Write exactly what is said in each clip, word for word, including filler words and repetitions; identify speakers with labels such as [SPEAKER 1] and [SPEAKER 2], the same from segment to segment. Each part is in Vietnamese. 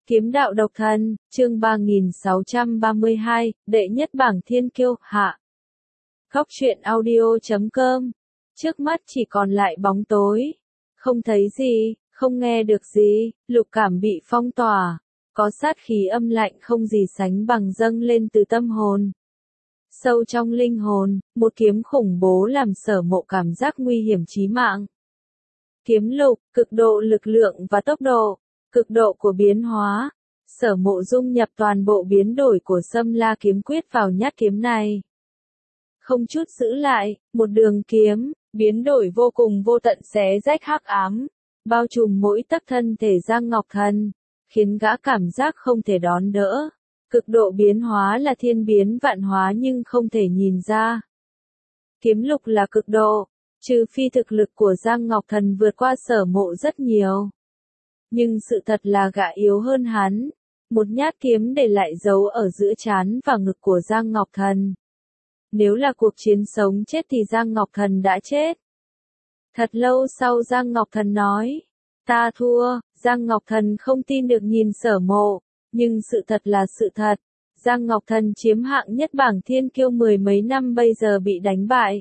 [SPEAKER 1] Kiếm đạo độc thân, chương ba nghìn sáu trăm ba mươi hai, đệ nhất bảng thiên kiêu, hạ. Góc truyện audio chấm com. Trước mắt chỉ còn lại bóng tối. Không thấy gì, không nghe được gì, lục cảm bị phong tỏa. Có sát khí âm lạnh không gì sánh bằng dâng lên từ tâm hồn. Sâu trong linh hồn, một kiếm khủng bố làm Sở Mộ cảm giác nguy hiểm chí mạng. Kiếm lục, cực độ lực lượng và tốc độ. Cực độ của biến hóa, Sở Mộ dung nhập toàn bộ biến đổi của Sâm La kiếm quyết vào nhát kiếm này. Không chút giữ lại, một đường kiếm, biến đổi vô cùng vô tận xé rách hắc ám, bao trùm mỗi tấc thân thể Giang Ngọc Thần, khiến gã cảm giác không thể đón đỡ. Cực độ biến hóa là thiên biến vạn hóa nhưng không thể nhìn ra. Kiếm lục là cực độ, trừ phi thực lực của Giang Ngọc Thần vượt qua Sở Mộ rất nhiều. Nhưng sự thật là gã yếu hơn hắn. Một nhát kiếm để lại dấu ở giữa trán và ngực của Giang Ngọc Thần. Nếu là cuộc chiến sống chết thì Giang Ngọc Thần đã chết. Thật lâu sau Giang Ngọc Thần nói, ta thua. Giang Ngọc Thần không tin được nhìn Sở Mộ, nhưng sự thật là sự thật. Giang Ngọc Thần chiếm hạng nhất bảng thiên kiêu mười mấy năm bây giờ bị đánh bại.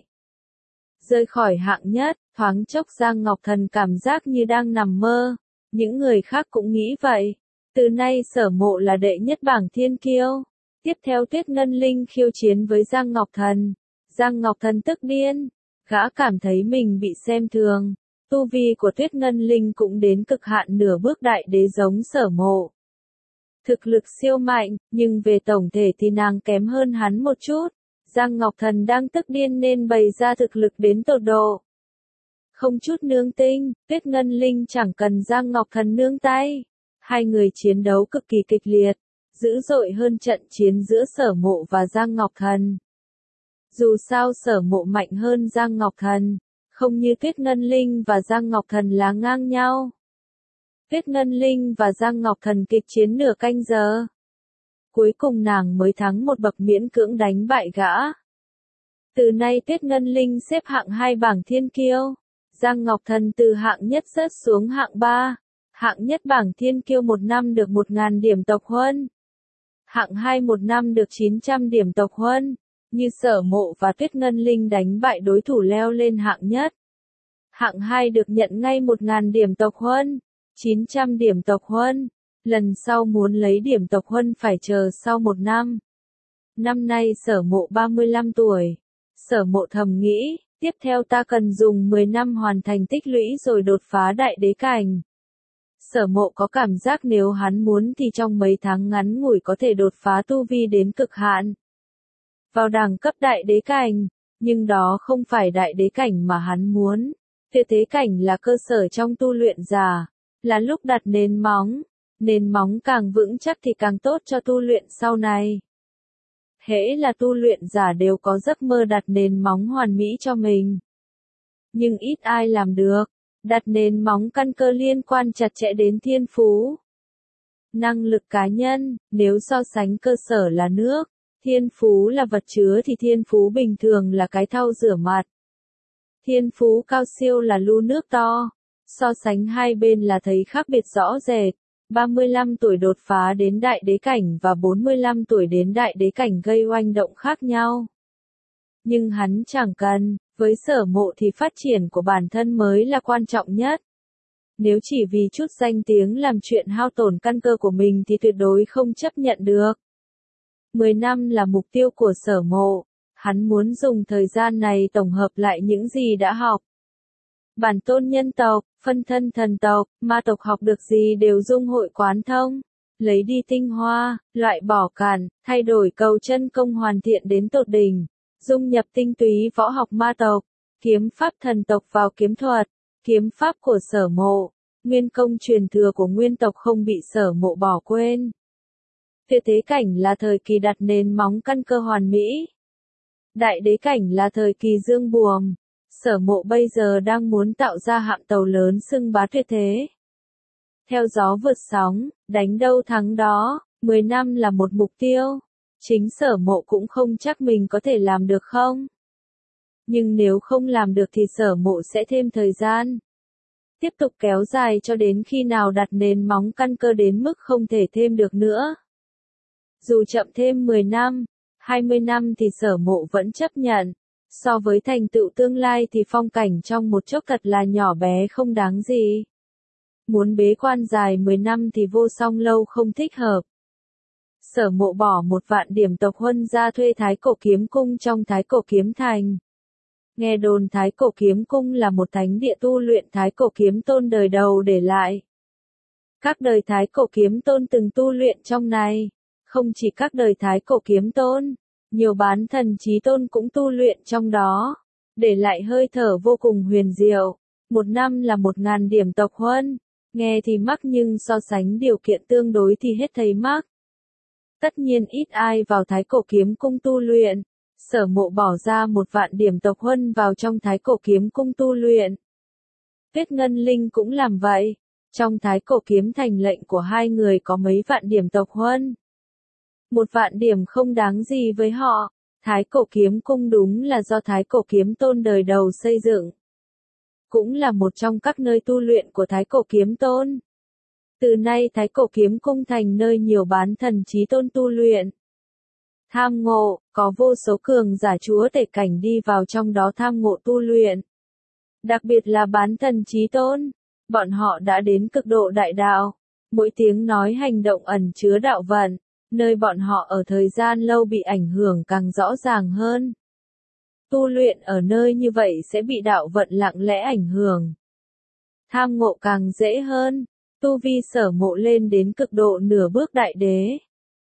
[SPEAKER 1] Rơi khỏi hạng nhất, thoáng chốc Giang Ngọc Thần cảm giác như đang nằm mơ. Những người khác cũng nghĩ vậy. Từ nay Sở Mộ là đệ nhất bảng thiên kiêu. Tiếp theo Tuyết Ngân Linh khiêu chiến với Giang Ngọc Thần. Giang Ngọc Thần tức điên. Gã cảm thấy mình bị xem thường. Tu vi của Tuyết Ngân Linh cũng đến cực hạn nửa bước đại đế giống Sở Mộ. Thực lực siêu mạnh, nhưng về tổng thể thì nàng kém hơn hắn một chút. Giang Ngọc Thần đang tức điên nên bày ra thực lực đến tột độ. Không chút nương tinh, Tuyết Ngân Linh chẳng cần Giang Ngọc Thần nương tay. Hai người chiến đấu cực kỳ kịch liệt, dữ dội hơn trận chiến giữa Sở Mộ và Giang Ngọc Thần. Dù sao Sở Mộ mạnh hơn Giang Ngọc Thần, không như Tuyết Ngân Linh và Giang Ngọc Thần là ngang nhau. Tuyết Ngân Linh và Giang Ngọc Thần kịch chiến nửa canh giờ. Cuối cùng nàng mới thắng một bậc miễn cưỡng đánh bại gã. Từ nay Tuyết Ngân Linh xếp hạng hai bảng thiên kiêu. Giang Ngọc Thần từ hạng nhất rớt xuống hạng ba. Hạng nhất bảng thiên kiêu một năm được một nghìn điểm tộc huân. Hạng hai một năm được chín trăm điểm tộc huân. Như Sở Mộ và Tuyết Ngân Linh đánh bại đối thủ leo lên hạng nhất. Hạng hai được nhận ngay một nghìn điểm tộc huân. chín trăm điểm tộc huân. Lần sau muốn lấy điểm tộc huân phải chờ sau một năm. Năm nay Sở Mộ ba mươi lăm tuổi. Sở Mộ thầm nghĩ. Tiếp theo ta cần dùng mười năm hoàn thành tích lũy rồi đột phá đại đế cảnh. Sở Mộ có cảm giác nếu hắn muốn thì trong mấy tháng ngắn ngủi có thể đột phá tu vi đến cực hạn. Vào đẳng cấp đại đế cảnh, nhưng đó không phải đại đế cảnh mà hắn muốn. Tuyệt thế cảnh là cơ sở trong tu luyện giả, là lúc đặt nền móng. Nền móng càng vững chắc thì càng tốt cho tu luyện sau này. Hễ là tu luyện giả đều có giấc mơ đặt nền móng hoàn mỹ cho mình. Nhưng ít ai làm được. Đặt nền móng căn cơ liên quan chặt chẽ đến thiên phú. Năng lực cá nhân, nếu so sánh cơ sở là nước, thiên phú là vật chứa thì thiên phú bình thường là cái thau rửa mặt. Thiên phú cao siêu là lu nước to. So sánh hai bên là thấy khác biệt rõ rệt. ba mươi lăm tuổi đột phá đến đại đế cảnh và bốn mươi lăm tuổi đến đại đế cảnh gây oanh động khác nhau. Nhưng hắn chẳng cần, với Sở Mộ thì phát triển của bản thân mới là quan trọng nhất. Nếu chỉ vì chút danh tiếng làm chuyện hao tổn căn cơ của mình thì tuyệt đối không chấp nhận được. mười năm là mục tiêu của Sở Mộ, hắn muốn dùng thời gian này tổng hợp lại những gì đã học. Bản tôn nhân tộc, phân thân thần tộc, ma tộc học được gì đều dung hội quán thông. Lấy đi tinh hoa, loại bỏ cản, thay đổi cầu chân công hoàn thiện đến tột đỉnh. Dung nhập tinh túy võ học ma tộc, kiếm pháp thần tộc vào kiếm thuật, kiếm pháp của Sở Mộ, nguyên công truyền thừa của nguyên tộc không bị Sở Mộ bỏ quên. Tuyệt thế cảnh là thời kỳ đặt nền móng căn cơ hoàn mỹ. Đại đế cảnh là thời kỳ dương buồm. Sở Mộ bây giờ đang muốn tạo ra hạm tàu lớn xưng bá tuyệt thế. Theo gió vượt sóng, đánh đâu thắng đó, mười năm là một mục tiêu. Chính Sở Mộ cũng không chắc mình có thể làm được không. Nhưng nếu không làm được thì Sở Mộ sẽ thêm thời gian. tiếp tục kéo dài cho đến khi nào đặt nền móng căn cơ đến mức không thể thêm được nữa. Dù chậm thêm mười năm, hai mươi năm thì Sở Mộ vẫn chấp nhận. So với thành tựu tương lai thì phong cảnh trong một chốc thật là nhỏ bé không đáng gì. Muốn bế quan dài mười năm thì vô song lâu không thích hợp. Sở Mộ bỏ một vạn điểm tộc huân ra thuê Thái Cổ Kiếm Cung trong Thái Cổ Kiếm Thành. Nghe đồn Thái Cổ Kiếm Cung là một thánh địa tu luyện Thái Cổ Kiếm Tôn đời đầu để lại. Các đời Thái Cổ Kiếm Tôn từng tu luyện trong này. Không chỉ các đời Thái Cổ Kiếm Tôn, nhiều bán thần chí tôn cũng tu luyện trong đó, để lại hơi thở vô cùng huyền diệu. Một năm là một ngàn điểm tộc huân, nghe thì mắc nhưng so sánh điều kiện tương đối thì hết thấy mắc. Tất nhiên ít ai vào Thái Cổ Kiếm Cung tu luyện, Sở Mộ bỏ ra một vạn điểm tộc huân vào trong Thái Cổ Kiếm Cung tu luyện. Tuyết Ngân Linh cũng làm vậy, trong Thái Cổ Kiếm Thành lệnh của hai người có mấy vạn điểm tộc huân. Một vạn điểm không đáng gì với họ, Thái Cổ Kiếm Cung đúng là do Thái Cổ Kiếm Tôn đời đầu xây dựng. Cũng là một trong các nơi tu luyện của Thái Cổ Kiếm Tôn. Từ nay Thái Cổ Kiếm Cung thành nơi nhiều bán thần chí tôn tu luyện. Tham ngộ, có vô số cường giả chúa tể cảnh đi vào trong đó tham ngộ tu luyện. Đặc biệt là bán thần chí tôn, bọn họ đã đến cực độ đại đạo, mỗi tiếng nói hành động ẩn chứa đạo vận. Nơi bọn họ ở thời gian lâu bị ảnh hưởng càng rõ ràng hơn. Tu luyện ở nơi như vậy sẽ bị đạo vận lặng lẽ ảnh hưởng. Tham ngộ càng dễ hơn, tu vi Sở Mộ lên đến cực độ nửa bước đại đế.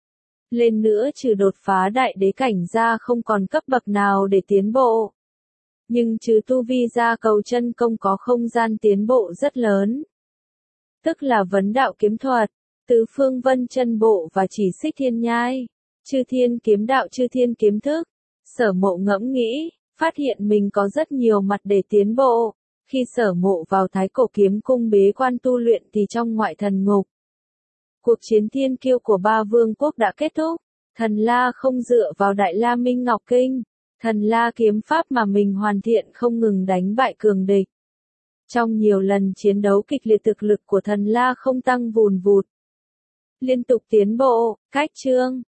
[SPEAKER 1] Lên nữa trừ đột phá đại đế cảnh ra không còn cấp bậc nào để tiến bộ. Nhưng trừ tu vi ra cầu chân công có không gian tiến bộ rất lớn. Tức là vấn đạo kiếm thuật. Tứ phương vân chân bộ và chỉ xích thiên nhai, chư thiên kiếm đạo chư thiên kiếm thức. Sở Mộ ngẫm nghĩ, phát hiện mình có rất nhiều mặt để tiến bộ. Khi Sở Mộ vào Thái Cổ Kiếm Cung bế quan tu luyện thì trong ngoại thần ngục. Cuộc chiến thiên kiêu của ba vương quốc đã kết thúc. Thần La không dựa vào Đại La Minh Ngọc Kinh. Thần La kiếm pháp mà mình hoàn thiện không ngừng đánh bại cường địch. Trong nhiều lần chiến đấu kịch liệt thực lực của Thần La không tăng vùn vụt. Liên tục tiến bộ, cách chương,